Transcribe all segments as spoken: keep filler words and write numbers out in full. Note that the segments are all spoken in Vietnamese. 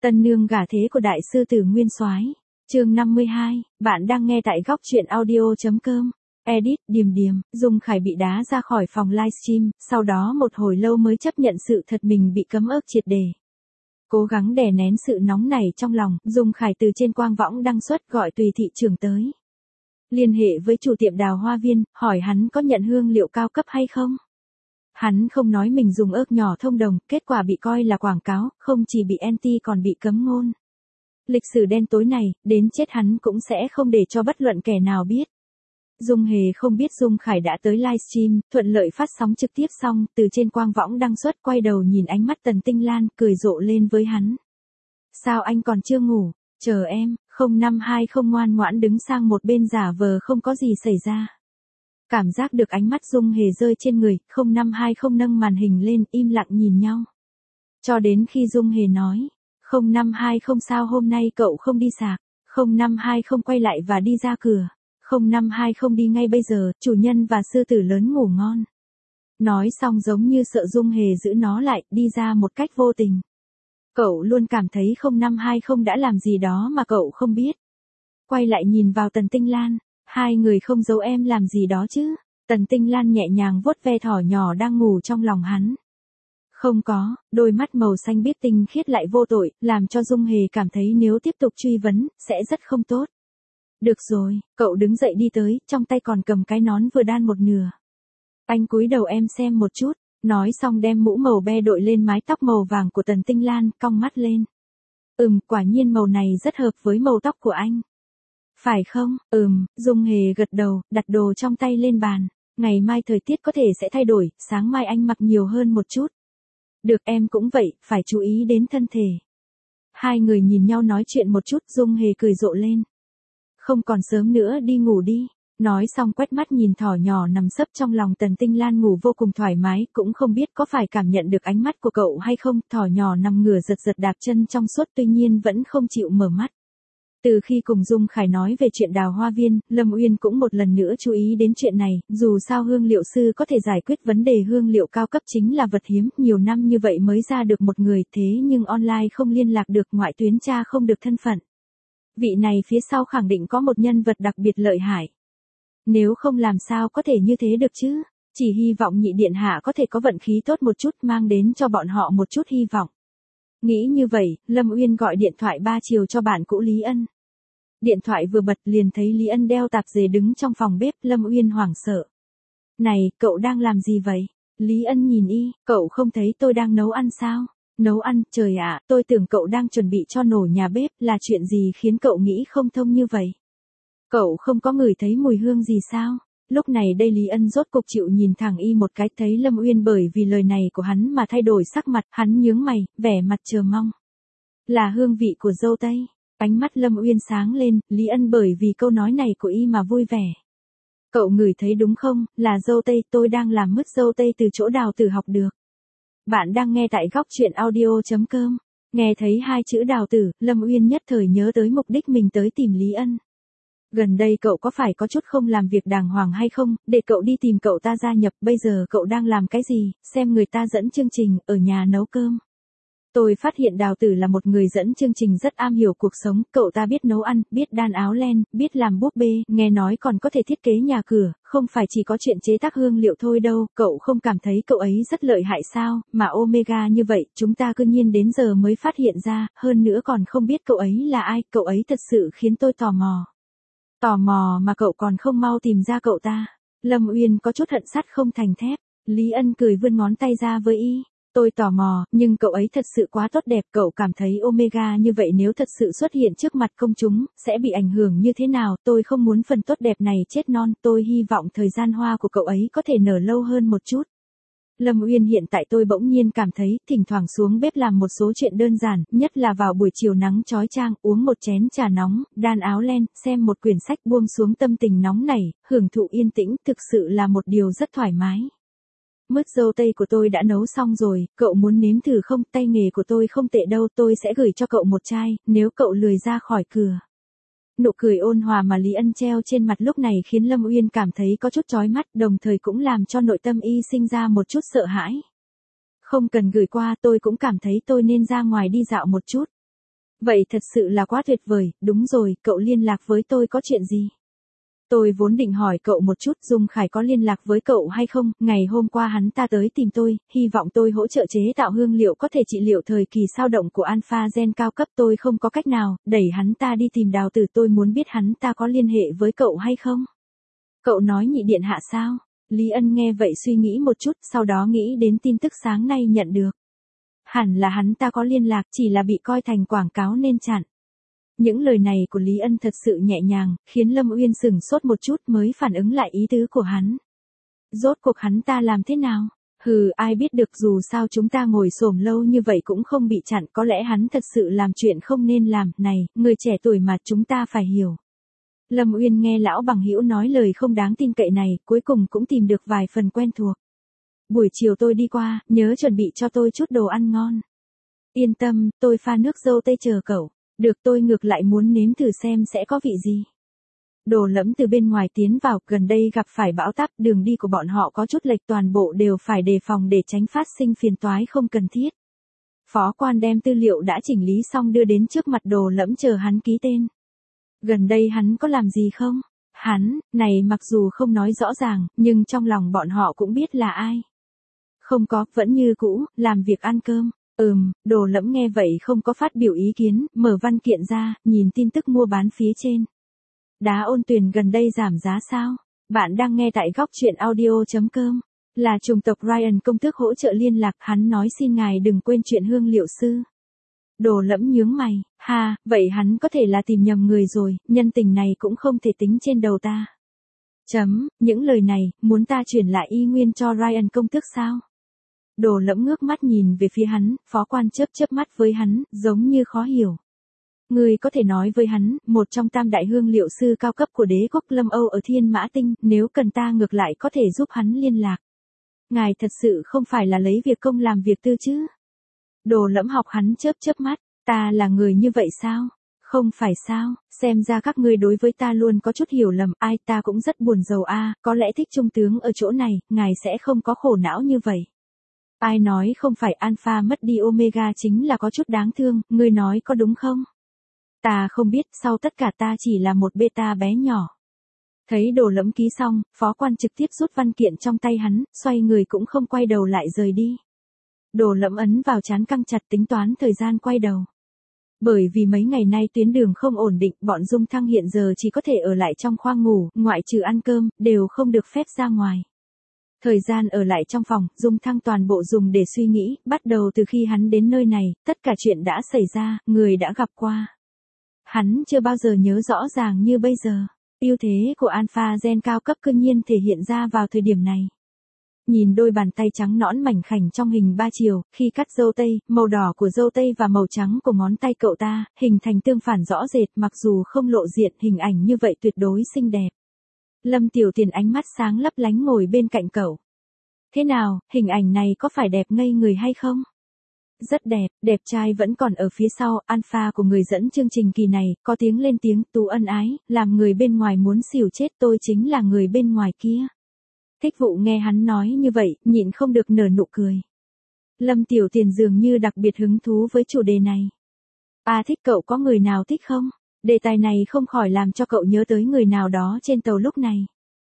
Tân nương gả thế của đại sư tử Nguyên Soái. Chương năm mươi hai, bạn đang nghe tại góc truyện audio chấm com. Edit, Điềm Điềm, Dung Khải bị đá ra khỏi phòng livestream, sau đó một hồi lâu mới chấp nhận sự thật mình bị cấm ức triệt đề. Cố gắng đè nén sự nóng này trong lòng, Dung Khải từ trên quang võng đăng xuất gọi Tùy thị trưởng tới. Liên hệ với chủ tiệm đào hoa viên, hỏi hắn có nhận hương liệu cao cấp hay không. Hắn không nói mình dùng ớt nhỏ thông đồng, kết quả bị coi là quảng cáo, không chỉ bị anti còn bị cấm ngôn. Lịch sử đen tối này, đến chết hắn cũng sẽ không để cho bất luận kẻ nào biết. Dung Hề không biết Dung Khải đã tới livestream, thuận lợi phát sóng trực tiếp xong, từ trên quang võng đăng xuất quay đầu nhìn ánh mắt Tần Tinh Lan, cười rộ lên với hắn. Sao anh còn chưa ngủ, chờ em, không năm hai không ngoan ngoãn đứng sang một bên giả vờ không có gì xảy ra. Cảm giác được ánh mắt Dung Hề rơi trên người, không năm hai không nâng màn hình lên, im lặng nhìn nhau. Cho đến khi Dung Hề nói, không năm hai không sao hôm nay cậu không đi sạc, không năm hai không quay lại và đi ra cửa, không năm hai không đi ngay bây giờ, chủ nhân và sư tử lớn ngủ ngon. Nói xong giống như sợ Dung Hề giữ nó lại, đi ra một cách vô tình. Cậu luôn cảm thấy không năm hai không đã làm gì đó mà cậu không biết. Quay lại nhìn vào Tần Tinh Lan, hai người không giấu em làm gì đó chứ. Tần Tinh Lan nhẹ nhàng vuốt ve thỏ nhỏ đang ngủ trong lòng hắn. Không có, đôi mắt màu xanh biếc tinh khiết lại vô tội, làm cho Dung Hề cảm thấy nếu tiếp tục truy vấn, sẽ rất không tốt. Được rồi, cậu đứng dậy đi tới, trong tay còn cầm cái nón vừa đan một nửa. Anh cúi đầu em xem một chút, nói xong đem mũ màu be đội lên mái tóc màu vàng của Tần Tinh Lan, cong mắt lên. Ừm, quả nhiên màu này rất hợp với màu tóc của anh. Phải không? Ừm, Dung Hề gật đầu, đặt đồ trong tay lên bàn. Ngày mai thời tiết có thể sẽ thay đổi, sáng mai anh mặc nhiều hơn một chút. Được em cũng vậy, phải chú ý đến thân thể. Hai người nhìn nhau nói chuyện một chút, Dung Hề cười rộ lên. Không còn sớm nữa đi ngủ đi. Nói xong quét mắt nhìn thỏ nhỏ nằm sấp trong lòng Tần Tinh Lan ngủ vô cùng thoải mái, cũng không biết có phải cảm nhận được ánh mắt của cậu hay không, thỏ nhỏ nằm ngửa giật giật đạp chân trong suốt tuy nhiên vẫn không chịu mở mắt. Từ khi cùng Dung Khải nói về chuyện đào hoa viên, Lâm Uyên cũng một lần nữa chú ý đến chuyện này, dù sao hương liệu sư có thể giải quyết vấn đề hương liệu cao cấp chính là vật hiếm, nhiều năm như vậy mới ra được một người, thế nhưng online không liên lạc được, ngoại tuyến tra không được thân phận. Vị này phía sau khẳng định có một nhân vật đặc biệt lợi hại. Nếu không làm sao có thể như thế được chứ, chỉ hy vọng nhị điện hạ có thể có vận khí tốt một chút, mang đến cho bọn họ một chút hy vọng. Nghĩ như vậy, Lâm Uyên gọi điện thoại ba chiều cho bạn cũ Lý Ân. Điện thoại vừa bật liền thấy Lý Ân đeo tạp dề đứng trong phòng bếp, Lâm Uyên hoảng sợ. Này, cậu đang làm gì vậy? Lý Ân nhìn y, cậu không thấy tôi đang nấu ăn sao? Nấu ăn, trời ạ, tôi tưởng cậu đang chuẩn bị cho nổ nhà bếp, là chuyện gì khiến cậu nghĩ không thông như vậy? Cậu không có ngửi thấy mùi hương gì sao? Lúc này đây Lý Ân rốt cục chịu nhìn thẳng y một cái, thấy Lâm Uyên bởi vì lời này của hắn mà thay đổi sắc mặt, hắn nhướng mày, vẻ mặt chờ mong. Là hương vị của dâu tây. Ánh mắt Lâm Uyên sáng lên, Lý Ân bởi vì câu nói này của y mà vui vẻ. Cậu ngửi thấy đúng không, là dâu tây, tôi đang làm mứt dâu tây từ chỗ Đào Tử học được. Bạn đang nghe tại góc truyện audio chấm com. Nghe thấy hai chữ Đào Tử, Lâm Uyên nhất thời nhớ tới mục đích mình tới tìm Lý Ân. Gần đây cậu có phải có chút không làm việc đàng hoàng hay không, để cậu đi tìm cậu ta gia nhập, bây giờ cậu đang làm cái gì, xem người ta dẫn chương trình, ở nhà nấu cơm. Tôi phát hiện Đào Tử là một người dẫn chương trình rất am hiểu cuộc sống, cậu ta biết nấu ăn, biết đan áo len, biết làm búp bê, nghe nói còn có thể thiết kế nhà cửa, không phải chỉ có chuyện chế tác hương liệu thôi đâu, cậu không cảm thấy cậu ấy rất lợi hại sao, mà Omega như vậy, chúng ta cứ nhiên đến giờ mới phát hiện ra, hơn nữa còn không biết cậu ấy là ai, cậu ấy thật sự khiến tôi tò mò. Tò mò mà cậu còn không mau tìm ra cậu ta. Lâm Uyên có chút hận sắt không thành thép. Lý Ân cười vươn ngón tay ra với y. Tôi tò mò, nhưng cậu ấy thật sự quá tốt đẹp, cậu cảm thấy Omega như vậy nếu thật sự xuất hiện trước mặt công chúng, sẽ bị ảnh hưởng như thế nào, tôi không muốn phần tốt đẹp này chết non, tôi hy vọng thời gian hoa của cậu ấy có thể nở lâu hơn một chút. Lâm Uyên hiện tại tôi bỗng nhiên cảm thấy, thỉnh thoảng xuống bếp làm một số chuyện đơn giản, nhất là vào buổi chiều nắng chói chang, uống một chén trà nóng, đan áo len, xem một quyển sách buông xuống tâm tình nóng nảy, hưởng thụ yên tĩnh, thực sự là một điều rất thoải mái. Mứt dâu tây của tôi đã nấu xong rồi, cậu muốn nếm thử không, tay nghề của tôi không tệ đâu, tôi sẽ gửi cho cậu một chai, nếu cậu lười ra khỏi cửa. Nụ cười ôn hòa mà Lý Ân treo trên mặt lúc này khiến Lâm Uyên cảm thấy có chút chói mắt, đồng thời cũng làm cho nội tâm y sinh ra một chút sợ hãi. Không cần gửi qua, tôi cũng cảm thấy tôi nên ra ngoài đi dạo một chút. Vậy thật sự là quá tuyệt vời, đúng rồi, cậu liên lạc với tôi có chuyện gì? Tôi vốn định hỏi cậu một chút Dung Khải có liên lạc với cậu hay không, ngày hôm qua hắn ta tới tìm tôi, hy vọng tôi hỗ trợ chế tạo hương liệu có thể trị liệu thời kỳ sao động của alpha gen cao cấp tôi không có cách nào, đẩy hắn ta đi tìm Đào Tử tôi muốn biết hắn ta có liên hệ với cậu hay không. Cậu nói nhị điện hạ sao? Lý Ân nghe vậy suy nghĩ một chút, sau đó nghĩ đến tin tức sáng nay nhận được. Hẳn là hắn ta có liên lạc chỉ là bị coi thành quảng cáo nên chặn. Những lời này của Lý Ân thật sự nhẹ nhàng, khiến Lâm Uyên sửng sốt một chút mới phản ứng lại ý tứ của hắn. Rốt cuộc hắn ta làm thế nào? Hừ, ai biết được dù sao chúng ta ngồi xổm lâu như vậy cũng không bị chặn, có lẽ hắn thật sự làm chuyện không nên làm, này, người trẻ tuổi mà chúng ta phải hiểu. Lâm Uyên nghe lão bằng hữu nói lời không đáng tin cậy này, cuối cùng cũng tìm được vài phần quen thuộc. Buổi chiều tôi đi qua, nhớ chuẩn bị cho tôi chút đồ ăn ngon. Yên tâm, tôi pha nước dâu tây chờ cậu. Được tôi ngược lại muốn nếm thử xem sẽ có vị gì. Đồ Lẫm từ bên ngoài tiến vào, gần đây gặp phải bão táp, đường đi của bọn họ có chút lệch toàn bộ đều phải đề phòng để tránh phát sinh phiền toái không cần thiết. Phó quan đem tư liệu đã chỉnh lý xong đưa đến trước mặt Đồ Lẫm chờ hắn ký tên. Gần đây hắn có làm gì không? Hắn, này mặc dù không nói rõ ràng, nhưng trong lòng bọn họ cũng biết là ai. Không có, vẫn như cũ, làm việc ăn cơm. Ừm, Đồ Lẫm nghe vậy không có phát biểu ý kiến, mở văn kiện ra, nhìn tin tức mua bán phía trên. Đá Ôn Tuyền gần đây giảm giá sao? Bạn đang nghe tại góc truyện audio chấm com. Là chủng tộc Ryan công tước hỗ trợ liên lạc, hắn nói xin ngài đừng quên chuyện hương liệu sư. Đồ Lẫm nhướng mày, ha, vậy hắn có thể là tìm nhầm người rồi, nhân tình này cũng không thể tính trên đầu ta. Chấm, những lời này, muốn ta chuyển lại y nguyên cho Ryan công tước sao? Đồ Lẫm ngước mắt nhìn về phía hắn, phó quan chớp chớp mắt với hắn, giống như khó hiểu. Người có thể nói với hắn, một trong tam đại hương liệu sư cao cấp của đế quốc Lâm Âu ở Thiên Mã Tinh, nếu cần ta ngược lại có thể giúp hắn liên lạc. Ngài thật sự không phải là lấy việc công làm việc tư chứ? Đồ Lẫm học hắn chớp chớp mắt, ta là người như vậy sao? Không phải sao, xem ra các ngươi đối với ta luôn có chút hiểu lầm, ai ta cũng rất buồn rầu a, có lẽ thích trung tướng ở chỗ này, ngài sẽ không có khổ não như vậy. Ai nói không phải alpha mất đi omega chính là có chút đáng thương, ngươi nói có đúng không? Ta không biết, sau tất cả ta chỉ là một beta bé nhỏ. Thấy Đồ Lẫm ký xong, phó quan trực tiếp rút văn kiện trong tay hắn, xoay người cũng không quay đầu lại rời đi. Đồ Lẫm ấn vào trán căng chặt tính toán thời gian quay đầu. Bởi vì mấy ngày nay tuyến đường không ổn định, bọn Dung Thăng hiện giờ chỉ có thể ở lại trong khoang ngủ, ngoại trừ ăn cơm, đều không được phép ra ngoài. Thời gian ở lại trong phòng, Dung Thăng toàn bộ dùng để suy nghĩ, bắt đầu từ khi hắn đến nơi này, tất cả chuyện đã xảy ra, người đã gặp qua. Hắn chưa bao giờ nhớ rõ ràng như bây giờ. Ưu thế của alpha gen cao cấp cư nhiên thể hiện ra vào thời điểm này. Nhìn đôi bàn tay trắng nõn mảnh khảnh trong hình ba chiều, khi cắt râu tây, màu đỏ của râu tây và màu trắng của ngón tay cậu ta, hình thành tương phản rõ rệt, mặc dù không lộ diện, hình ảnh như vậy tuyệt đối xinh đẹp. Lâm Tiểu Tiền ánh mắt sáng lấp lánh ngồi bên cạnh cậu. Thế nào, hình ảnh này có phải đẹp ngây người hay không? Rất đẹp, đẹp trai vẫn còn ở phía sau, alpha của người dẫn chương trình kỳ này, có tiếng lên tiếng, Tú ân ái, làm người bên ngoài muốn xỉu chết, tôi chính là người bên ngoài kia. Thích Vụ nghe hắn nói như vậy, nhịn không được nở nụ cười. Lâm Tiểu Tiền dường như đặc biệt hứng thú với chủ đề này. À thích cậu có người nào thích không? Đề tài này không khỏi làm cho cậu nhớ tới người nào đó trên tàu lúc này.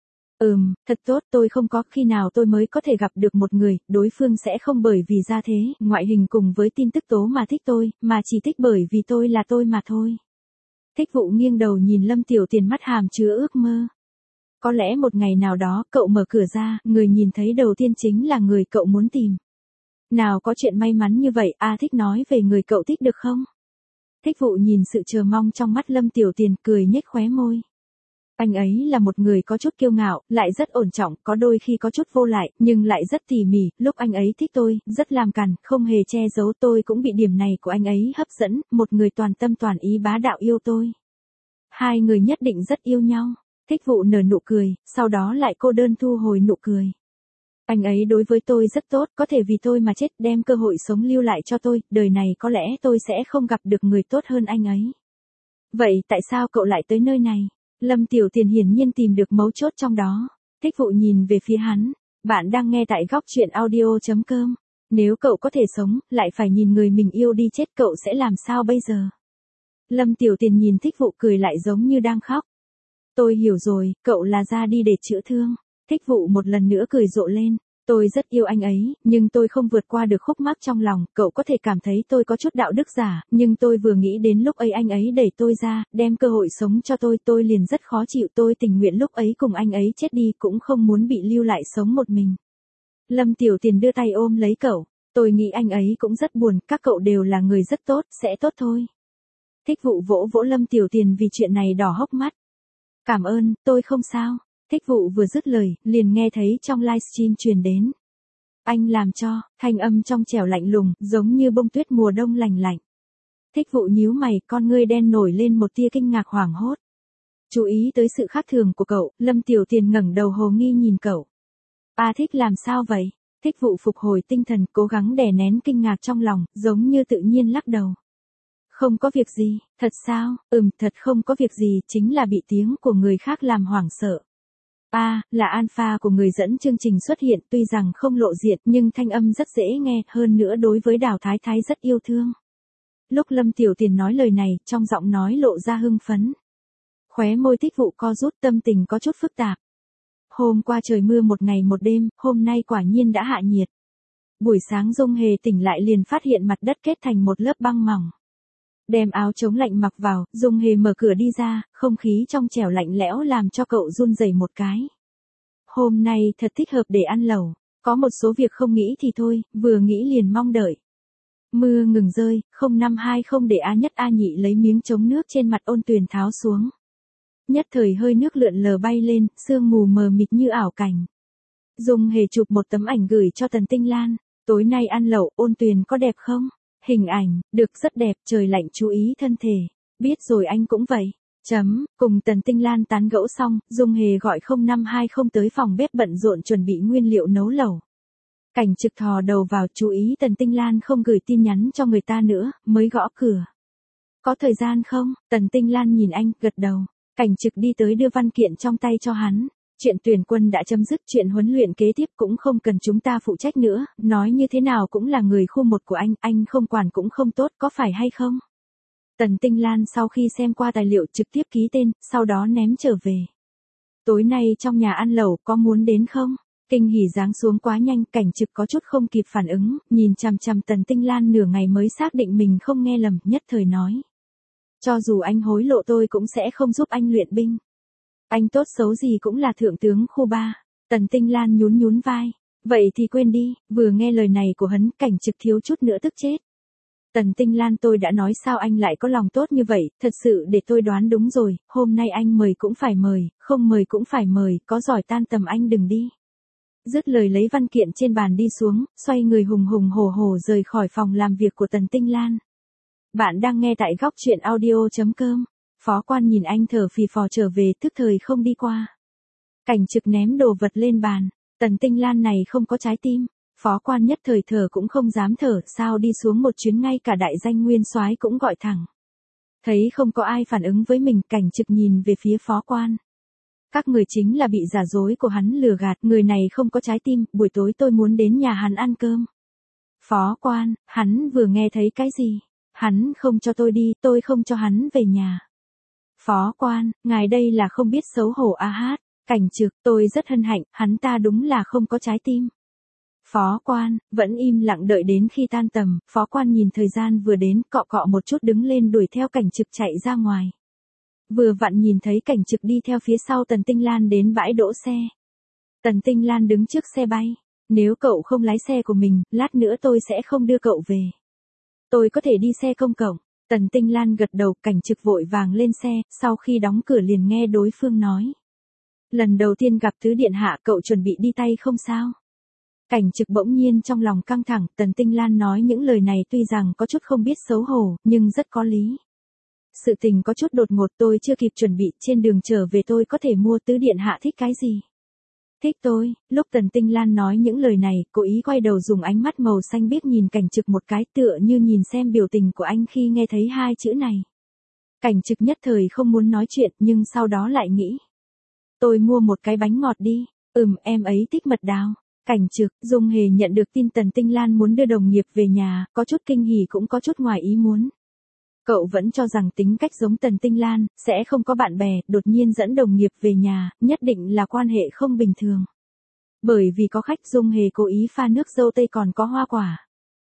Ừm, thật tốt, tôi không có, khi nào tôi mới có thể gặp được một người, đối phương sẽ không bởi vì gia thế, ngoại hình cùng với tin tức tố mà thích tôi, mà chỉ thích bởi vì tôi là tôi mà thôi. Thích Vụ nghiêng đầu nhìn Lâm Tiểu Tiền mắt hàm chứa ước mơ. Có lẽ một ngày nào đó, cậu mở cửa ra, người nhìn thấy đầu tiên chính là người cậu muốn tìm. Nào có chuyện may mắn như vậy, a thích nói về người cậu thích được không? Thích Vụ nhìn sự chờ mong trong mắt Lâm Tiểu Tiền, cười nhếch khóe môi. Anh ấy là một người có chút kiêu ngạo, lại rất ổn trọng, có đôi khi có chút vô lại, nhưng lại rất tỉ mỉ, lúc anh ấy thích tôi, rất làm cằn, không hề che giấu, tôi cũng bị điểm này của anh ấy hấp dẫn, một người toàn tâm toàn ý bá đạo yêu tôi. Hai người nhất định rất yêu nhau. Thích Vụ nở nụ cười, sau đó lại cô đơn thu hồi nụ cười. Anh ấy đối với tôi rất tốt, có thể vì tôi mà chết, đem cơ hội sống lưu lại cho tôi, đời này có lẽ tôi sẽ không gặp được người tốt hơn anh ấy. Vậy tại sao cậu lại tới nơi này? Lâm Tiểu Tiền hiển nhiên tìm được mấu chốt trong đó. Thích Vụ nhìn về phía hắn. Bạn đang nghe tại góc truyện audio chấm com. Nếu cậu có thể sống, lại phải nhìn người mình yêu đi chết, cậu sẽ làm sao bây giờ? Lâm Tiểu Tiền nhìn Thích Vụ cười lại giống như đang khóc. Tôi hiểu rồi, cậu là ra đi để chữa thương. Thích Vụ một lần nữa cười rộ lên. Tôi rất yêu anh ấy, nhưng tôi không vượt qua được khúc mắc trong lòng. Cậu có thể cảm thấy tôi có chút đạo đức giả, nhưng tôi vừa nghĩ đến lúc ấy anh ấy đẩy tôi ra, đem cơ hội sống cho tôi, tôi liền rất khó chịu. Tôi tình nguyện lúc ấy cùng anh ấy chết đi, cũng không muốn bị lưu lại sống một mình. Lâm Tiểu Tiền đưa tay ôm lấy cậu. Tôi nghĩ anh ấy cũng rất buồn, các cậu đều là người rất tốt, sẽ tốt thôi. Thích Vụ vỗ vỗ Lâm Tiểu Tiền vì chuyện này đỏ hốc mắt. Cảm ơn, tôi không sao. Thích Vụ vừa dứt lời, liền nghe thấy trong livestream truyền đến. Anh làm cho, thanh âm trong trẻo lạnh lùng, giống như bông tuyết mùa đông lành lạnh. Thích Vụ nhíu mày, con ngươi đen nổi lên một tia kinh ngạc hoảng hốt. Chú ý tới sự khác thường của cậu, Lâm Tiểu Tiền ngẩng đầu hồ nghi nhìn cậu. À Thích làm sao vậy? Thích Vụ phục hồi tinh thần, cố gắng đè nén kinh ngạc trong lòng, giống như tự nhiên lắc đầu. Không có việc gì, thật sao? Ừm, thật không có việc gì, chính là bị tiếng của người khác làm hoảng sợ. À, là alpha của người dẫn chương trình xuất hiện, tuy rằng không lộ diện nhưng thanh âm rất dễ nghe, hơn nữa đối với Đào Thái Thái rất yêu thương. Lúc Lâm Tiểu Tiền nói lời này, trong giọng nói lộ ra hưng phấn. Khóe môi Thích Vụ co rút, tâm tình có chút phức tạp. Hôm qua trời mưa một ngày một đêm, hôm nay quả nhiên đã hạ nhiệt. Buổi sáng Dung Hề tỉnh lại liền phát hiện mặt đất kết thành một lớp băng mỏng. Đem áo chống lạnh mặc vào, Dung Hề mở cửa đi ra, không khí trong trẻo lạnh lẽo làm cho cậu run rẩy một cái. Hôm nay thật thích hợp để ăn lẩu, có một số việc không nghĩ thì thôi, vừa nghĩ liền mong đợi. Mưa ngừng rơi, không năm hai không để A Nhất A Nhị lấy miếng chống nước trên mặt Ôn Tuyền tháo xuống. Nhất thời hơi nước lượn lờ bay lên, sương mù mờ mịt như ảo cảnh. Dung Hề chụp một tấm ảnh gửi cho Tần Tinh Lan, tối nay ăn lẩu, Ôn Tuyền có đẹp không? Hình ảnh, được rất đẹp, trời lạnh chú ý thân thể. Biết rồi anh cũng vậy. Chấm, cùng Tần Tinh Lan tán gẫu xong, Dung Hề gọi không năm hai không tới phòng bếp bận rộn chuẩn bị nguyên liệu nấu lẩu. Cảnh Trực thò đầu vào, chú ý Tần Tinh Lan không gửi tin nhắn cho người ta nữa, mới gõ cửa. Có thời gian không? Tần Tinh Lan nhìn anh, gật đầu. Cảnh Trực đi tới đưa văn kiện trong tay cho hắn. Chuyện tuyển quân đã chấm dứt, chuyện huấn luyện kế tiếp cũng không cần chúng ta phụ trách nữa, nói như thế nào cũng là người khu một của anh, anh không quản cũng không tốt, có phải hay không? Tần Tinh Lan sau khi xem qua tài liệu trực tiếp ký tên, sau đó ném trở về. Tối nay trong nhà ăn lẩu, có muốn đến không? Kinh hỉ giáng xuống quá nhanh, Cảnh Trực có chút không kịp phản ứng, nhìn chằm chằm Tần Tinh Lan nửa ngày mới xác định mình không nghe lầm, nhất thời nói. Cho dù anh hối lộ tôi cũng sẽ không giúp anh luyện binh. Anh tốt xấu gì cũng là thượng tướng khu ba. Tần Tinh Lan nhún nhún vai. Vậy thì quên đi, vừa nghe lời này của hắn, Cảnh Trực thiếu chút nữa tức chết. Tần Tinh Lan, tôi đã nói sao anh lại có lòng tốt như vậy, thật sự để tôi đoán đúng rồi, hôm nay anh mời cũng phải mời, không mời cũng phải mời, có giỏi tan tầm anh đừng đi. Dứt lời lấy văn kiện trên bàn đi xuống, xoay người hùng hùng hổ hổ rời khỏi phòng làm việc của Tần Tinh Lan. Bạn đang nghe tại góc truyện audio chấm com. Phó Quan nhìn anh thở phì phò trở về, tức thời không đi qua. Cảnh Trực ném đồ vật lên bàn, Tần Tinh Lan này không có trái tim. Phó Quan nhất thời thở cũng không dám thở, sao đi xuống một chuyến ngay cả đại danh nguyên soái cũng gọi thẳng. Thấy không có ai phản ứng với mình, Cảnh Trực nhìn về phía Phó Quan. Các người chính là bị giả dối của hắn lừa gạt, người này không có trái tim, buổi tối tôi muốn đến nhà hắn ăn cơm. Phó Quan, hắn vừa nghe thấy cái gì? Hắn không cho tôi đi, tôi không cho hắn về nhà. Phó Quan, ngài đây là không biết xấu hổ a hát. Cảnh Trực, tôi rất hân hạnh, hắn ta đúng là không có trái tim. Phó Quan, vẫn im lặng đợi đến khi tan tầm, Phó Quan nhìn thời gian vừa đến, cọ cọ một chút đứng lên đuổi theo Cảnh Trực chạy ra ngoài. Vừa vặn nhìn thấy Cảnh Trực đi theo phía sau Tần Tinh Lan đến bãi đỗ xe. Tần Tinh Lan đứng trước xe bay. Nếu cậu không lái xe của mình, lát nữa tôi sẽ không đưa cậu về. Tôi có thể đi xe công cộng. Tần Tinh Lan gật đầu, Cảnh Trực vội vàng lên xe, sau khi đóng cửa liền nghe đối phương nói. Lần đầu tiên gặp Tứ Điện Hạ, cậu chuẩn bị đi tay không sao? Cảnh Trực bỗng nhiên trong lòng căng thẳng, Tần Tinh Lan nói những lời này tuy rằng có chút không biết xấu hổ, nhưng rất có lý. Sự tình có chút đột ngột, tôi chưa kịp chuẩn bị, trên đường trở về tôi có thể mua. Tứ Điện Hạ thích cái gì? Thích tôi. Lúc Tần Tinh Lan nói những lời này, cố ý quay đầu dùng ánh mắt màu xanh biếc nhìn Cảnh Trực một cái, tựa như nhìn xem biểu tình của anh khi nghe thấy hai chữ này. Cảnh Trực nhất thời không muốn nói chuyện, nhưng sau đó lại nghĩ. Tôi mua một cái bánh ngọt đi. Ừm, em ấy thích mật đào. Cảnh Trực, Dung Hề nhận được tin Tần Tinh Lan muốn đưa đồng nghiệp về nhà, có chút kinh hỉ cũng có chút ngoài ý muốn. Cậu vẫn cho rằng tính cách giống Tần Tinh Lan, sẽ không có bạn bè, đột nhiên dẫn đồng nghiệp về nhà, nhất định là quan hệ không bình thường. Bởi vì có khách, Dung Hề cố ý pha nước dâu tây còn có hoa quả.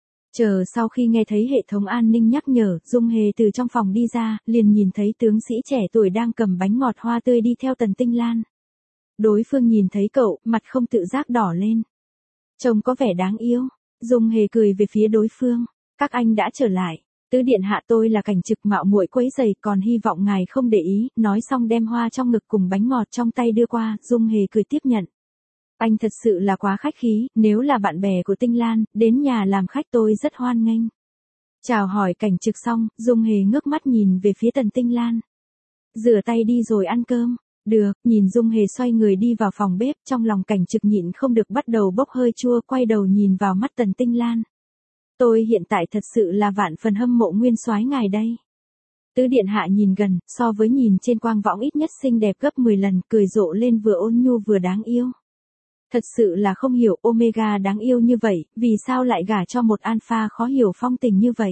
Chờ sau khi nghe thấy hệ thống an ninh nhắc nhở, Dung Hề từ trong phòng đi ra, liền nhìn thấy tướng sĩ trẻ tuổi đang cầm bánh ngọt hoa tươi đi theo Tần Tinh Lan. Đối phương nhìn thấy cậu, mặt không tự giác đỏ lên. Trông có vẻ đáng yêu. Dung Hề cười về phía đối phương. Các anh đã trở lại. Tứ điện hạ, tôi là Cảnh Trực, mạo muội quấy rầy, còn hy vọng ngài không để ý. Nói xong đem hoa trong ngực cùng bánh ngọt trong tay đưa qua, Dung Hề cười tiếp nhận. Anh thật sự là quá khách khí, nếu là bạn bè của Tinh Lan, đến nhà làm khách tôi rất hoan nghênh. Chào hỏi Cảnh Trực xong, Dung Hề ngước mắt nhìn về phía Tần Tinh Lan. Rửa tay đi rồi ăn cơm. Được, nhìn Dung Hề xoay người đi vào phòng bếp, trong lòng Cảnh Trực nhịn không được bắt đầu bốc hơi chua, quay đầu nhìn vào mắt Tần Tinh Lan. Tôi hiện tại thật sự là vạn phần hâm mộ nguyên soái ngài đây. Tứ điện hạ nhìn gần, so với nhìn trên quang võng ít nhất xinh đẹp gấp mười lần, cười rộ lên vừa ôn nhu vừa đáng yêu. Thật sự là không hiểu, Omega đáng yêu như vậy, vì sao lại gả cho một alpha khó hiểu phong tình như vậy.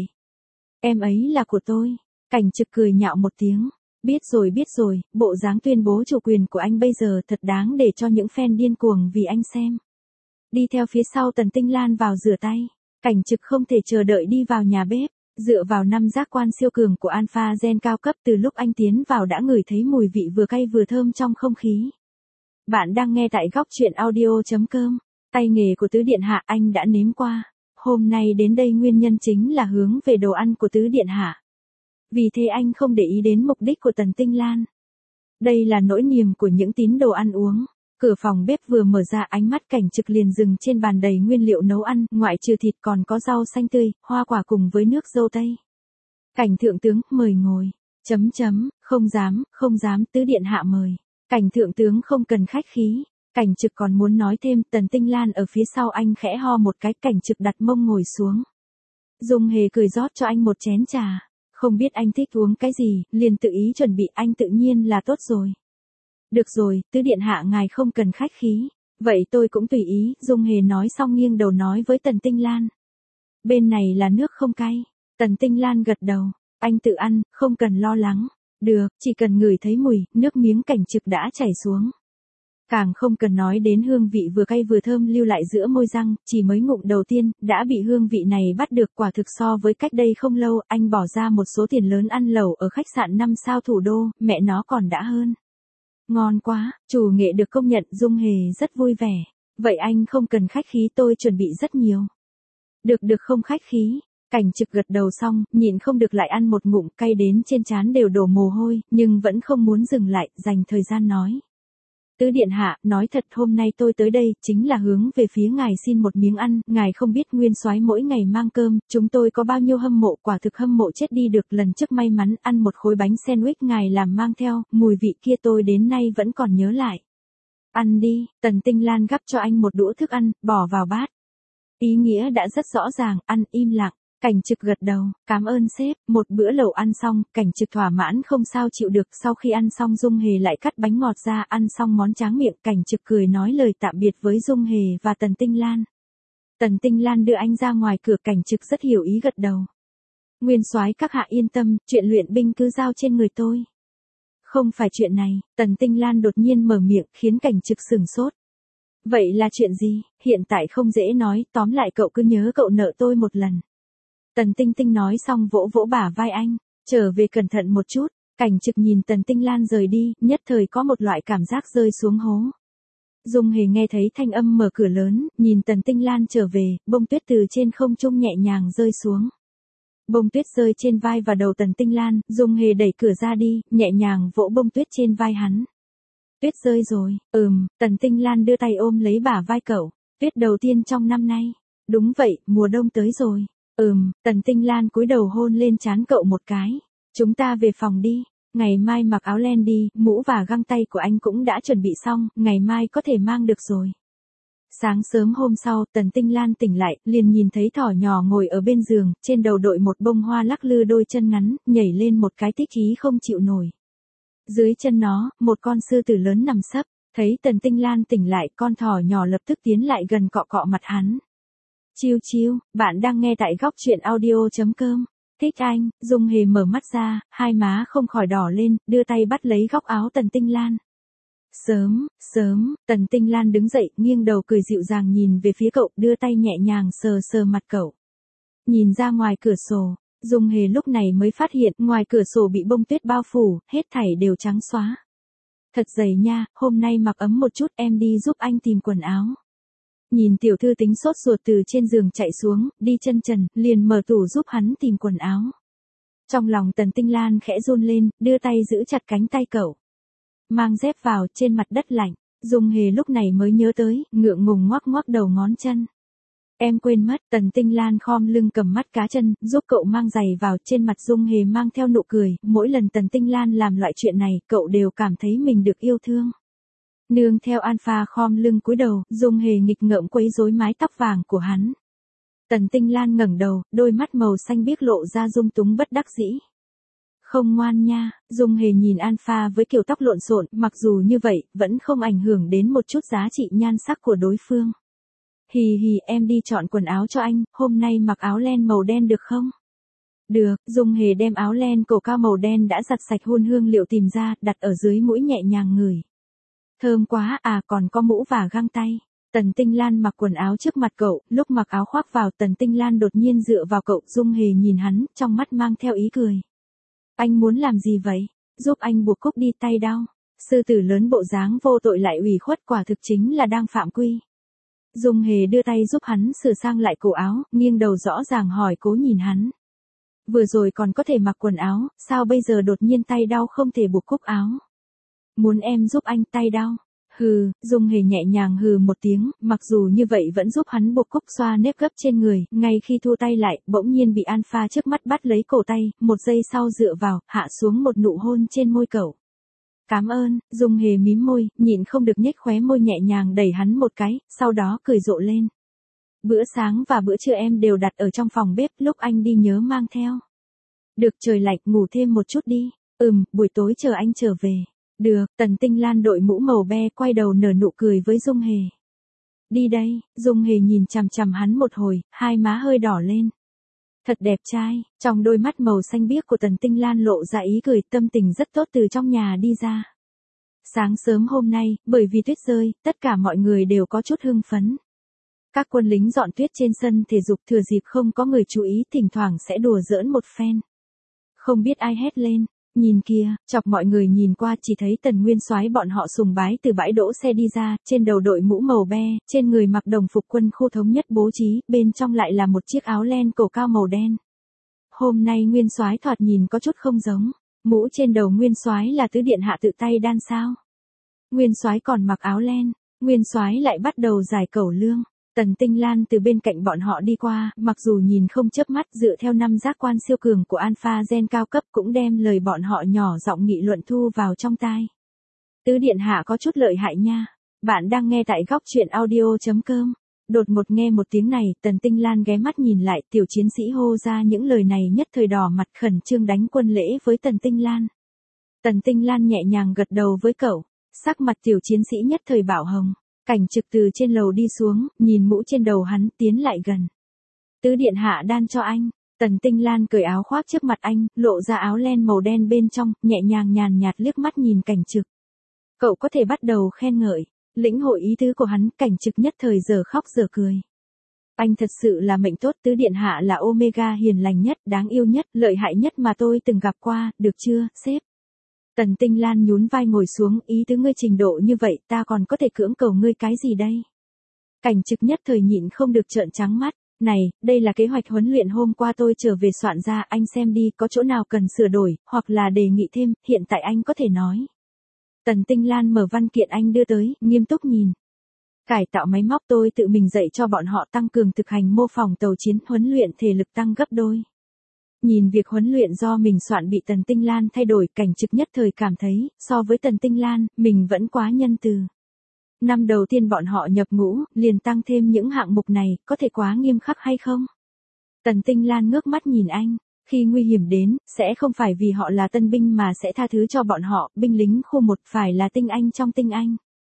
Em ấy là của tôi. Cảnh Trực cười nhạo một tiếng. Biết rồi biết rồi, bộ dáng tuyên bố chủ quyền của anh bây giờ thật đáng để cho những fan điên cuồng vì anh xem. Đi theo phía sau Tần Tinh Lan vào rửa tay. Cảnh Trực không thể chờ đợi đi vào nhà bếp. Dựa vào năm giác quan siêu cường của Alpha Gen cao cấp, từ lúc anh tiến vào đã ngửi thấy mùi vị vừa cay vừa thơm trong không khí. Bạn đang nghe tại góc truyện audio.com. Tay nghề của Tứ điện hạ anh đã nếm qua. Hôm nay đến đây nguyên nhân chính là hướng về đồ ăn của Tứ điện hạ. Vì thế anh không để ý đến mục đích của Tần Tinh Lan. Đây là nỗi niềm của những tín đồ ăn uống. Cửa phòng bếp vừa mở ra, ánh mắt Cảnh Trực liền dừng trên bàn đầy nguyên liệu nấu ăn, ngoại trừ thịt còn có rau xanh tươi, hoa quả cùng với nước dâu tây. Cảnh thượng tướng, mời ngồi. Chấm chấm, không dám, không dám, Tứ điện hạ mời. Cảnh thượng tướng không cần khách khí. Cảnh Trực còn muốn nói thêm, Tần Tinh Lan ở phía sau anh khẽ ho một cái, Cảnh Trực đặt mông ngồi xuống. Dung Hề cười rót cho anh một chén trà. Không biết anh thích uống cái gì, liền tự ý chuẩn bị, anh tự nhiên là tốt rồi. Được rồi, Tứ điện hạ ngài không cần khách khí. Vậy tôi cũng tùy ý, Dung Hề nói xong nghiêng đầu nói với Tần Tinh Lan. Bên này là nước không cay. Tần Tinh Lan gật đầu. Anh tự ăn, không cần lo lắng. Được, chỉ cần ngửi thấy mùi, nước miếng Cảnh Trực đã chảy xuống. Càng không cần nói đến hương vị vừa cay vừa thơm lưu lại giữa môi răng, chỉ mới ngụm đầu tiên, đã bị hương vị này bắt được. Quả thực so với cách đây không lâu, anh bỏ ra một số tiền lớn ăn lẩu ở khách sạn năm sao thủ đô, mẹ nó còn đã hơn. Ngon quá, chủ nghệ được công nhận, Dung Hề rất vui vẻ. Vậy anh không cần khách khí, tôi chuẩn bị rất nhiều. Được được, không khách khí. Cảnh Trực gật đầu xong, nhịn không được lại ăn một ngụm, cay đến trên trán đều đổ mồ hôi, nhưng vẫn không muốn dừng lại, dành thời gian nói. Tứ điện hạ, nói thật hôm nay tôi tới đây, chính là hướng về phía ngài xin một miếng ăn, ngài không biết nguyên soái mỗi ngày mang cơm, chúng tôi có bao nhiêu hâm mộ, quả thực hâm mộ chết đi được. Lần trước may mắn ăn một khối bánh sandwich ngài làm mang theo, mùi vị kia tôi đến nay vẫn còn nhớ lại. Ăn đi, Tần Tinh Lan gắp cho anh một đũa thức ăn, bỏ vào bát. Ý nghĩa đã rất rõ ràng, ăn im lặng. Cảnh Trực gật đầu, cảm ơn sếp. Một bữa lẩu ăn xong, Cảnh Trực thỏa mãn không sao chịu được. Sau khi ăn xong, Dung Hề lại cắt bánh ngọt ra, ăn xong món tráng miệng, Cảnh Trực cười nói lời tạm biệt với Dung Hề và Tần Tinh Lan. Tần Tinh Lan đưa anh ra ngoài cửa, Cảnh Trực rất hiểu ý gật đầu. Nguyên soái các hạ yên tâm, chuyện luyện binh cứ giao trên người tôi. Không phải chuyện này, Tần Tinh Lan đột nhiên mở miệng, khiến Cảnh Trực sửng sốt. Vậy là chuyện gì? Hiện tại không dễ nói, tóm lại cậu cứ nhớ cậu nợ tôi một lần. Tần Tinh Tinh nói xong vỗ vỗ bả vai anh, trở về cẩn thận một chút. Cảnh Trực nhìn Tần Tinh Lan rời đi, nhất thời có một loại cảm giác rơi xuống hố. Dung Hề nghe thấy thanh âm mở cửa lớn, nhìn Tần Tinh Lan trở về, bông tuyết từ trên không trung nhẹ nhàng rơi xuống. Bông tuyết rơi trên vai và đầu Tần Tinh Lan, Dung Hề đẩy cửa ra đi, nhẹ nhàng vỗ bông tuyết trên vai hắn. Tuyết rơi rồi, ừm, Tần Tinh Lan đưa tay ôm lấy bả vai cậu. Tuyết đầu tiên trong năm nay. Đúng vậy, mùa đông tới rồi. Ừm, Tần Tinh Lan cúi đầu hôn lên trán cậu một cái. Chúng ta về phòng đi. Ngày mai mặc áo len đi, mũ và găng tay của anh cũng đã chuẩn bị xong, ngày mai có thể mang được rồi. Sáng sớm hôm sau, Tần Tinh Lan tỉnh lại, liền nhìn thấy thỏ nhỏ ngồi ở bên giường, trên đầu đội một bông hoa lắc lư đôi chân ngắn, nhảy lên một cái thích chí không chịu nổi. Dưới chân nó, một con sư tử lớn nằm sấp, thấy Tần Tinh Lan tỉnh lại, con thỏ nhỏ lập tức tiến lại gần cọ cọ mặt hắn. Chiêu chiêu, bạn đang nghe tại góc truyện audio.com. Thích anh, Dung Hề mở mắt ra, hai má không khỏi đỏ lên, đưa tay bắt lấy góc áo Tần Tinh Lan. Sớm, sớm, Tần Tinh Lan đứng dậy, nghiêng đầu cười dịu dàng nhìn về phía cậu, đưa tay nhẹ nhàng sờ sờ mặt cậu. Nhìn ra ngoài cửa sổ, Dung Hề lúc này mới phát hiện ngoài cửa sổ bị bông tuyết bao phủ, hết thảy đều trắng xóa. Thật dày nha, hôm nay mặc ấm một chút, em đi giúp anh tìm quần áo. Nhìn tiểu thư tính sốt ruột từ trên giường chạy xuống, đi chân trần, liền mở tủ giúp hắn tìm quần áo. Trong lòng Tần Tinh Lan khẽ run lên, đưa tay giữ chặt cánh tay cậu. Mang dép vào, trên mặt đất lạnh, Dung Hề lúc này mới nhớ tới, ngượng ngùng ngoắc ngoắc đầu ngón chân. Em quên mất, Tần Tinh Lan khom lưng cầm mắt cá chân, giúp cậu mang giày vào, trên mặt Dung Hề mang theo nụ cười, mỗi lần Tần Tinh Lan làm loại chuyện này, cậu đều cảm thấy mình được yêu thương. Nương theo Alpha khom lưng cúi đầu, Dung Hề nghịch ngợm quấy rối mái tóc vàng của hắn. Tần Tinh Lan ngẩng đầu, đôi mắt màu xanh biếc lộ ra dung túng bất đắc dĩ. Không ngoan nha, Dung Hề nhìn Alpha với kiểu tóc lộn xộn, mặc dù như vậy, vẫn không ảnh hưởng đến một chút giá trị nhan sắc của đối phương. Hì hì, em đi chọn quần áo cho anh, hôm nay mặc áo len màu đen được không? Được, Dung Hề đem áo len cổ cao màu đen đã giặt sạch hun hương liệu tìm ra, đặt ở dưới mũi nhẹ nhàng ngửi. Thơm quá, à còn có mũ và găng tay. Tần Tinh Lan mặc quần áo trước mặt cậu, lúc mặc áo khoác vào Tần Tinh Lan đột nhiên dựa vào cậu, Dung Hề nhìn hắn, trong mắt mang theo ý cười. Anh muốn làm gì vậy? Giúp anh buộc cúc đi, tay đau. Sư tử lớn bộ dáng vô tội lại ủy khuất, quả thực chính là đang phạm quy. Dung Hề đưa tay giúp hắn sửa sang lại cổ áo, nghiêng đầu rõ ràng hỏi cố nhìn hắn. Vừa rồi còn có thể mặc quần áo, sao bây giờ đột nhiên tay đau không thể buộc cúc áo? Muốn em giúp anh, tay đau. Hừ, Dung Hề nhẹ nhàng hừ một tiếng, mặc dù như vậy vẫn giúp hắn buộc cúc xoa nếp gấp trên người, ngay khi thu tay lại, bỗng nhiên bị Alpha trước mắt bắt lấy cổ tay, một giây sau dựa vào, hạ xuống một nụ hôn trên môi cậu. Cảm ơn, Dung Hề mím môi, nhịn không được nhếch khóe môi nhẹ nhàng đẩy hắn một cái, sau đó cười rộ lên. Bữa sáng và bữa trưa em đều đặt ở trong phòng bếp, lúc anh đi nhớ mang theo. Được, trời lạnh, ngủ thêm một chút đi. Ừm, buổi tối chờ anh trở về. Được, Tần Tinh Lan đội mũ màu be quay đầu nở nụ cười với Dung Hề. Đi đây, Dung Hề nhìn chằm chằm hắn một hồi, hai má hơi đỏ lên. Thật đẹp trai, trong đôi mắt màu xanh biếc của Tần Tinh Lan lộ ra ý cười, tâm tình rất tốt từ trong nhà đi ra. Sáng sớm hôm nay, bởi vì tuyết rơi, tất cả mọi người đều có chút hưng phấn. Các quân lính dọn tuyết trên sân thể dục, thừa dịp không có người chú ý, thỉnh thoảng sẽ đùa giỡn một phen. Không biết ai hét lên. Nhìn kia, chọc mọi người nhìn qua chỉ thấy Tần Nguyên Soái bọn họ sùng bái từ bãi đỗ xe đi ra, trên đầu đội mũ màu be, trên người mặc đồng phục quân khu thống nhất bố trí, bên trong lại là một chiếc áo len cổ cao màu đen. Hôm nay Nguyên Soái thoạt nhìn có chút không giống, mũ trên đầu Nguyên Soái là tứ điện hạ tự tay đan sao? Nguyên Soái còn mặc áo len, Nguyên Soái lại bắt đầu giải cẩu lương. Tần Tinh Lan từ bên cạnh bọn họ đi qua, mặc dù nhìn không chớp mắt, dựa theo năm giác quan siêu cường của Alpha Gen cao cấp cũng đem lời bọn họ nhỏ giọng nghị luận thu vào trong tai. Tứ điện hạ có chút lợi hại nha. Bạn đang nghe tại góc truyện audio chấm com. Đột một nghe một tiếng này, Tần Tinh Lan ghé mắt nhìn lại, tiểu chiến sĩ hô ra những lời này nhất thời đỏ mặt khẩn trương đánh quân lễ với Tần Tinh Lan. Tần Tinh Lan nhẹ nhàng gật đầu với cậu, sắc mặt tiểu chiến sĩ nhất thời bảo hồng. Cảnh Trực từ trên lầu đi xuống, nhìn mũ trên đầu hắn, tiến lại gần. Tứ điện hạ đan cho anh. Tần Tinh Lan cởi áo khoác trước mặt anh, lộ ra áo len màu đen bên trong, nhẹ nhàng nhàn nhạt liếc mắt nhìn Cảnh Trực. Cậu có thể bắt đầu khen ngợi, lĩnh hội ý tứ của hắn, Cảnh Trực nhất thời giờ khóc giờ cười. Anh thật sự là mệnh tốt, tứ điện hạ là Omega hiền lành nhất, đáng yêu nhất, lợi hại nhất mà tôi từng gặp qua, được chưa, sếp? Tần Tinh Lan nhún vai ngồi xuống, ý tứ ngươi trình độ như vậy, ta còn có thể cưỡng cầu ngươi cái gì đây? Cảnh Trực nhất thời nhịn không được trợn trắng mắt, này, đây là kế hoạch huấn luyện hôm qua tôi trở về soạn ra, anh xem đi, có chỗ nào cần sửa đổi, hoặc là đề nghị thêm, hiện tại anh có thể nói. Tần Tinh Lan mở văn kiện anh đưa tới, nghiêm túc nhìn. Cải tạo máy móc tôi tự mình dạy cho bọn họ, tăng cường thực hành mô phỏng tàu chiến, huấn luyện thể lực tăng gấp đôi. Nhìn việc huấn luyện do mình soạn bị Tần Tinh Lan thay đổi, Cảnh Trực nhất thời cảm thấy, so với Tần Tinh Lan, mình vẫn quá nhân từ. Năm đầu tiên bọn họ nhập ngũ, liền tăng thêm những hạng mục này, có thể quá nghiêm khắc hay không? Tần Tinh Lan ngước mắt nhìn anh, khi nguy hiểm đến, sẽ không phải vì họ là tân binh mà sẽ tha thứ cho bọn họ, binh lính khu một phải là tinh anh trong tinh anh.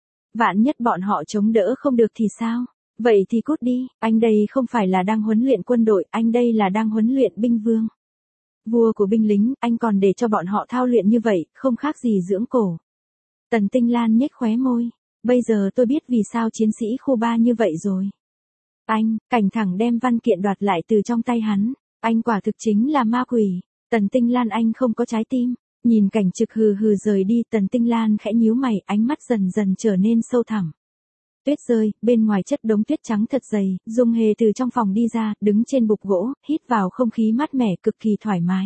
Vạn nhất bọn họ chống đỡ không được thì sao? Vậy thì cút đi, anh đây không phải là đang huấn luyện quân đội, anh đây là đang huấn luyện binh vương. vua của binh lính, anh còn để cho bọn họ thao luyện như vậy, không khác gì dưỡng cổ. Tần Tinh Lan nhếch khóe môi. Bây giờ tôi biết vì sao chiến sĩ khu ba như vậy rồi. Anh, Cảnh thẳng đem văn kiện đoạt lại từ trong tay hắn. Anh quả thực chính là ma quỷ. Tần Tinh Lan anh không có trái tim. Nhìn Cảnh Trực hừ hừ rời đi, Tần Tinh Lan khẽ nhíu mày, ánh mắt dần dần trở nên sâu thẳm. Tuyết rơi, bên ngoài chất đống tuyết trắng thật dày, Dung Hề từ trong phòng đi ra, đứng trên bục gỗ, hít vào không khí mát mẻ cực kỳ thoải mái.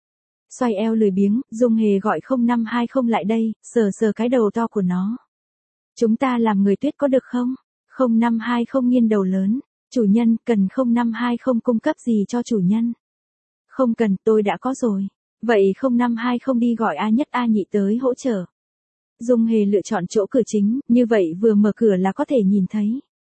Xoay eo lười biếng, Dung Hề gọi không năm hai không lại đây, sờ sờ cái đầu to của nó. Chúng ta làm người tuyết có được không? không năm hai không nghiêng đầu lớn. Chủ nhân, cần không năm hai không cung cấp gì cho chủ nhân? Không cần, tôi đã có rồi. Vậy không năm hai không đi gọi A Nhất A Nhị tới hỗ trợ. Dung Hề lựa chọn chỗ cửa chính, như vậy vừa mở cửa là có thể nhìn thấy.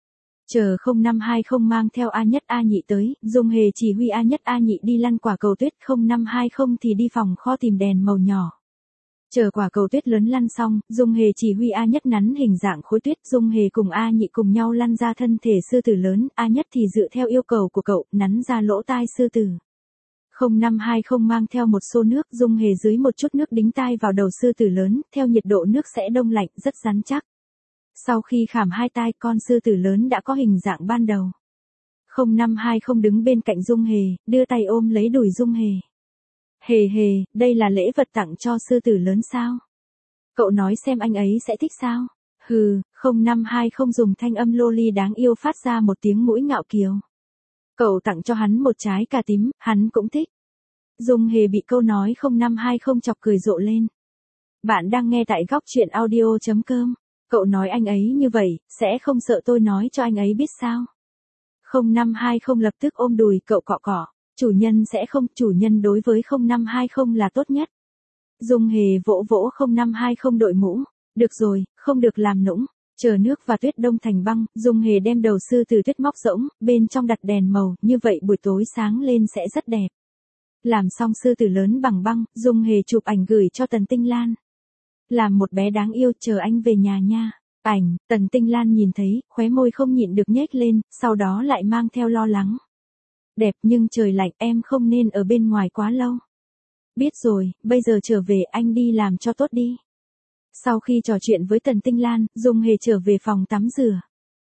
Chờ không năm hai không mang theo A Nhất A Nhị tới, Dung Hề chỉ huy A Nhất A Nhị đi lăn quả cầu tuyết, không năm hai không thì đi phòng kho tìm đèn màu nhỏ. Chờ quả cầu tuyết lớn lăn xong, Dung Hề chỉ huy A Nhất nắn hình dạng khối tuyết, Dung Hề cùng A Nhị cùng nhau lăn ra thân thể sư tử lớn, A Nhất thì dựa theo yêu cầu của cậu, nắn ra lỗ tai sư tử. không năm hai không mang theo một xô nước, Dung Hề dưới một chút nước đính tai vào đầu sư tử lớn, theo nhiệt độ nước sẽ đông lạnh, rất rắn chắc. Sau khi khảm hai tai, con sư tử lớn đã có hình dạng ban đầu. không năm hai không đứng bên cạnh Dung Hề, đưa tay ôm lấy đùi Dung Hề. Hề hề, đây là lễ vật tặng cho sư tử lớn sao? Cậu nói xem anh ấy sẽ thích sao? Hừ, không năm hai không dùng thanh âm loli đáng yêu phát ra một tiếng mũi ngạo kiều. Cậu tặng cho hắn một trái cà tím, hắn cũng thích. Dung Hề bị câu nói không năm hai không chọc cười rộ lên. Bạn đang nghe tại góc truyện audio chấm com. Cậu nói anh ấy như vậy, sẽ không sợ tôi nói cho anh ấy biết sao? không năm hai không lập tức ôm đùi cậu cọ cọ. Chủ nhân sẽ không, chủ nhân đối với không năm hai không là tốt nhất. Dung Hề vỗ vỗ không năm hai không đội mũ. Được rồi, không được làm nũng. Chờ nước và tuyết đông thành băng, Dung Hề đem đầu sư tử tuyết móc rỗng, bên trong đặt đèn màu, như vậy buổi tối sáng lên sẽ rất đẹp. Làm xong sư tử lớn bằng băng, Dung Hề chụp ảnh gửi cho Tần Tinh Lan. Làm một bé đáng yêu, chờ anh về nhà nha. Ảnh, Tần Tinh Lan nhìn thấy, khóe môi không nhịn được nhếch lên, sau đó lại mang theo lo lắng. Đẹp nhưng trời lạnh, em không nên ở bên ngoài quá lâu. Biết rồi, bây giờ trở về anh đi làm cho tốt đi. Sau khi trò chuyện với Tần Tinh Lan, Dung Hề trở về phòng tắm rửa.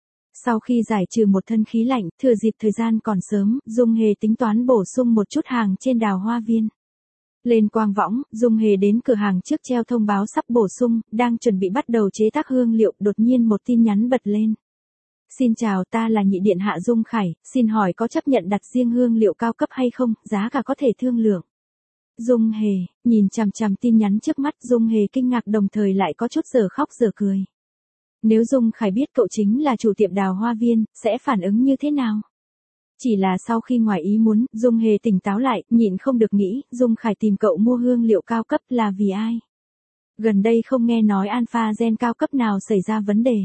Sau khi giải trừ một thân khí lạnh, thừa dịp thời gian còn sớm, Dung Hề tính toán bổ sung một chút hàng trên Đào Hoa Viên. Lên quang võng, Dung Hề đến cửa hàng trước treo thông báo sắp bổ sung, đang chuẩn bị bắt đầu chế tác hương liệu, đột nhiên một tin nhắn bật lên. Xin chào, ta là nhị điện hạ Dung Khải, xin hỏi có chấp nhận đặt riêng hương liệu cao cấp hay không, giá cả có thể thương lượng. Dung Hề, nhìn chằm chằm tin nhắn trước mắt, Dung Hề kinh ngạc đồng thời lại có chút giờ khóc giờ cười. Nếu Dung Khải biết cậu chính là chủ tiệm Đào Hoa Viên, sẽ phản ứng như thế nào? Chỉ là sau khi ngoài ý muốn, Dung Hề tỉnh táo lại, nhịn không được nghĩ, Dung Khải tìm cậu mua hương liệu cao cấp là vì ai? Gần đây không nghe nói alpha gen cao cấp nào xảy ra vấn đề.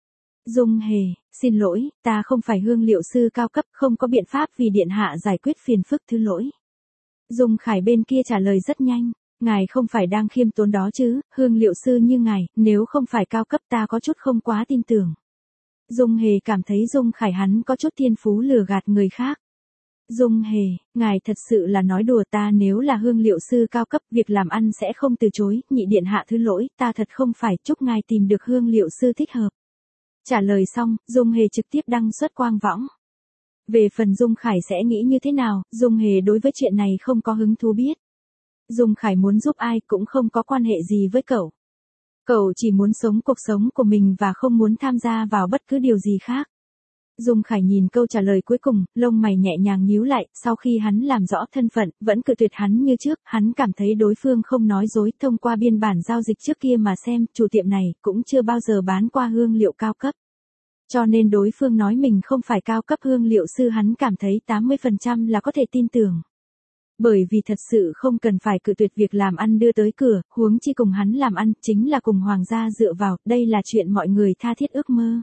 Dung Hề, xin lỗi, ta không phải hương liệu sư cao cấp, không có biện pháp vì điện hạ giải quyết phiền phức, thứ lỗi. Dung Khải bên kia trả lời rất nhanh, ngài không phải đang khiêm tốn đó chứ, hương liệu sư như ngài, nếu không phải cao cấp ta có chút không quá tin tưởng. Dung Hề cảm thấy Dung Khải hắn có chút thiên phú lừa gạt người khác. Dung Hề, ngài thật sự là nói đùa, ta nếu là hương liệu sư cao cấp, việc làm ăn sẽ không từ chối, nhị điện hạ thứ lỗi, ta thật không phải, chúc ngài tìm được hương liệu sư thích hợp. Trả lời xong, Dung Hề trực tiếp đăng xuất quang võng. Về phần Dung Khải sẽ nghĩ như thế nào, Dung Hề đối với chuyện này không có hứng thú biết. Dung Khải muốn giúp ai cũng không có quan hệ gì với cậu. Cậu chỉ muốn sống cuộc sống của mình và không muốn tham gia vào bất cứ điều gì khác. Dung Khải nhìn câu trả lời cuối cùng, lông mày nhẹ nhàng nhíu lại, sau khi hắn làm rõ thân phận, vẫn cự tuyệt hắn như trước, hắn cảm thấy đối phương không nói dối, thông qua biên bản giao dịch trước kia mà xem, chủ tiệm này cũng chưa bao giờ bán qua hương liệu cao cấp. Cho nên đối phương nói mình không phải cao cấp hương liệu sư, hắn cảm thấy tám mươi phần trăm là có thể tin tưởng. Bởi vì thật sự không cần phải cự tuyệt việc làm ăn đưa tới cửa, huống chi cùng hắn làm ăn, chính là cùng hoàng gia dựa vào, đây là chuyện mọi người tha thiết ước mơ.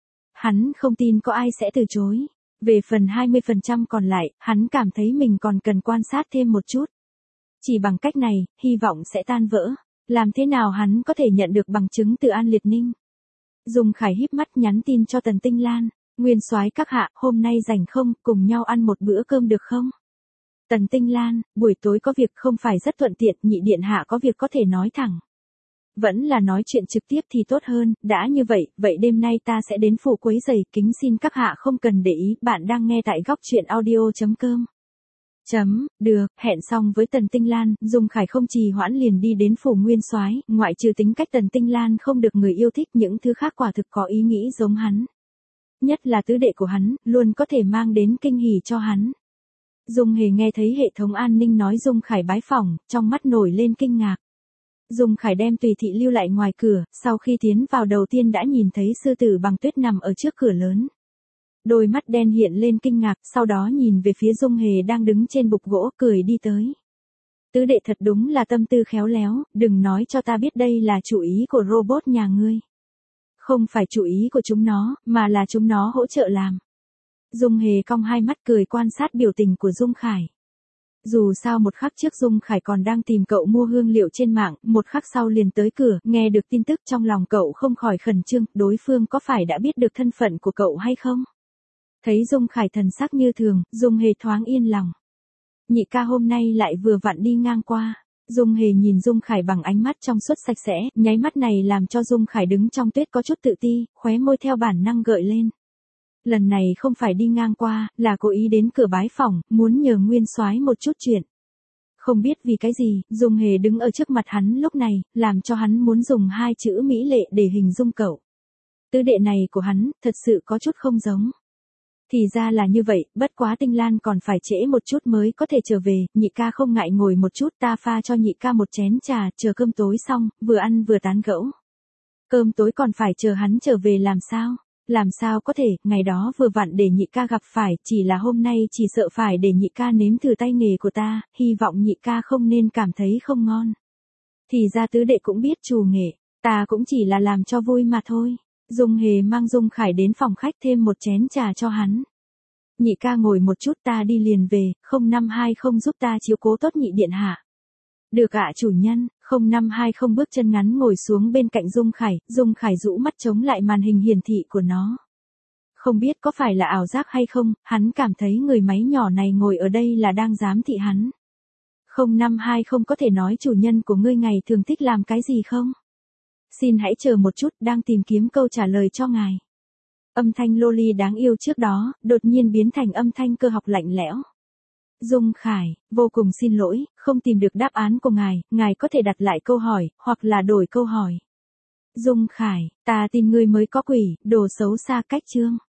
Hắn không tin có ai sẽ từ chối. Về phần hai mươi phần trăm còn lại, hắn cảm thấy mình còn cần quan sát thêm một chút. Chỉ bằng cách này, hy vọng sẽ tan vỡ. Làm thế nào hắn có thể nhận được bằng chứng từ An Liệt Ninh? Dung Khải híp mắt nhắn tin cho Tần Tinh Lan. Nguyên soái các hạ, hôm nay rảnh không, cùng nhau ăn một bữa cơm được không? Tần Tinh Lan, buổi tối có việc không phải rất thuận tiện, nhị điện hạ có việc có thể nói thẳng. Vẫn là nói chuyện trực tiếp thì tốt hơn, đã như vậy, vậy đêm nay ta sẽ đến phủ quấy giày, kính xin các hạ không cần để ý, bạn đang nghe tại góc truyện audio.com. Chấm, được, hẹn xong với Tần Tinh Lan, Dung Khải không trì hoãn liền đi đến phủ Nguyên Soái, ngoại trừ tính cách Tần Tinh Lan không được người yêu thích, những thứ khác quả thực có ý nghĩ giống hắn. Nhất là tứ đệ của hắn, luôn có thể mang đến kinh hỉ cho hắn. Dung Hề nghe thấy hệ thống an ninh nói Dung Khải bái phỏng, trong mắt nổi lên kinh ngạc. Dung Khải đem Tùy Thị lưu lại ngoài cửa, sau khi tiến vào đầu tiên đã nhìn thấy sư tử bằng tuyết nằm ở trước cửa lớn. Đôi mắt đen hiện lên kinh ngạc, sau đó nhìn về phía Dung Hề đang đứng trên bục gỗ, cười đi tới. Tứ đệ thật đúng là tâm tư khéo léo, đừng nói cho ta biết đây là chủ ý của robot nhà ngươi. Không phải chủ ý của chúng nó, mà là chúng nó hỗ trợ làm. Dung Hề cong hai mắt cười quan sát biểu tình của Dung Khải. Dù sao một khắc trước Dung Khải còn đang tìm cậu mua hương liệu trên mạng, một khắc sau liền tới cửa, nghe được tin tức trong lòng cậu không khỏi khẩn trương, đối phương có phải đã biết được thân phận của cậu hay không? Thấy Dung Khải thần sắc như thường, Dung Hề thoáng yên lòng. Nhị ca hôm nay lại vừa vặn đi ngang qua. Dung Hề nhìn Dung Khải bằng ánh mắt trong suốt sạch sẽ, nháy mắt này làm cho Dung Khải đứng trong tuyết có chút tự ti, khóe môi theo bản năng gợi lên. Lần này không phải đi ngang qua, là cố ý đến cửa bái phỏng, muốn nhờ Nguyên Soái một chút chuyện. Không biết vì cái gì, Dung Hề đứng ở trước mặt hắn lúc này, làm cho hắn muốn dùng hai chữ mỹ lệ để hình dung cậu. Tứ đệ này của hắn, thật sự có chút không giống. Thì ra là như vậy, bất quá Tinh Lan còn phải trễ một chút mới có thể trở về, nhị ca không ngại ngồi một chút, ta pha cho nhị ca một chén trà, chờ cơm tối xong, vừa ăn vừa tán gẫu. Cơm tối còn phải chờ hắn trở về làm sao? Làm sao có thể, ngày đó vừa vặn để nhị ca gặp phải, chỉ là hôm nay chỉ sợ phải để nhị ca nếm thử tay nghề của ta, hy vọng nhị ca không nên cảm thấy không ngon. Thì ra tứ đệ cũng biết trù nghệ, ta cũng chỉ là làm cho vui mà thôi. Dung Hề mang Dung Khải đến phòng khách thêm một chén trà cho hắn. Nhị ca ngồi một chút, ta đi liền về, không năm hai không giúp ta chiếu cố tốt nhị điện hạ. Được ạ chủ nhân, không năm hai không bước chân ngắn ngồi xuống bên cạnh Dung Khải, Dung Khải rũ mắt chống lại màn hình hiển thị của nó. Không biết có phải là ảo giác hay không, hắn cảm thấy người máy nhỏ này ngồi ở đây là đang giám thị hắn. không năm hai không có thể nói chủ nhân của ngươi ngày thường thích làm cái gì không? Xin hãy chờ một chút, đang tìm kiếm câu trả lời cho ngài. Âm thanh loli đáng yêu trước đó, đột nhiên biến thành âm thanh cơ học lạnh lẽo. Dung Khải, vô cùng xin lỗi, không tìm được đáp án của ngài, ngài có thể đặt lại câu hỏi, hoặc là đổi câu hỏi. Dung Khải, ta tin ngươi mới có quỷ, đồ xấu xa cách chương.